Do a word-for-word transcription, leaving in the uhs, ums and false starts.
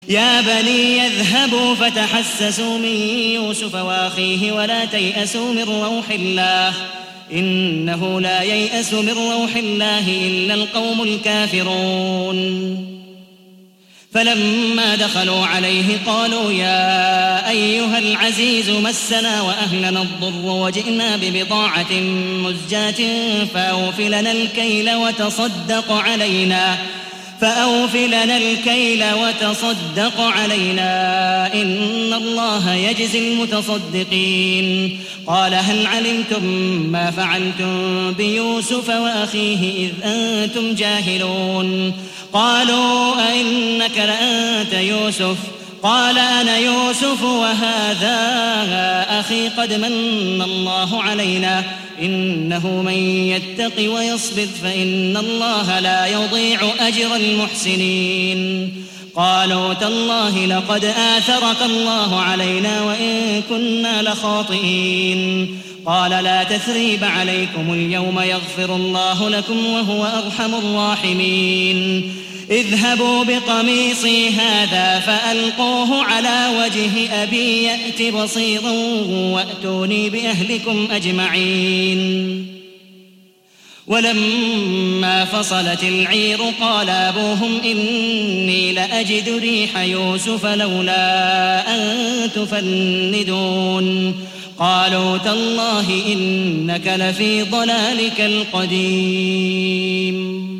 يا بني اذهبوا فتحسسوا من يوسف وأخيه ولا تيأسوا من روح الله إنه لا ييأس من روح الله إلا القوم الكافرون. فلما دخلوا عليه قالوا يا أيها العزيز مسنا وأهلنا الضر وجئنا ببضاعة مزجاة فأوف لنا الكيل وتصدق علينا فأوف لنا الكيل وتصدق علينا إن الله يجزي المتصدقين. قال هل علمتم ما فعلتم بيوسف وأخيه إذ أنتم جاهلون؟ قالوا أئنك لأنت يوسف؟ قال أنا يوسف وهذا أخي قد من الله علينا إنه من يتق ويصبر فإن الله لا يضيع أجر المحسنين. قالوا تالله لقد آثرك الله علينا وإن كنا لخاطئين. قال لا تثريب عليكم اليوم يغفر الله لكم وهو أرحم الراحمين. اذهبوا بقميصي هذا فألقوه على وجه أبي يأت بصيرا وأتوني بأهلكم أجمعين. ولما فصلت العير قال أبوهم إني لأجد ريح يوسف لولا أن تفندون. قالوا تالله إنك لفي ضلالك القديم.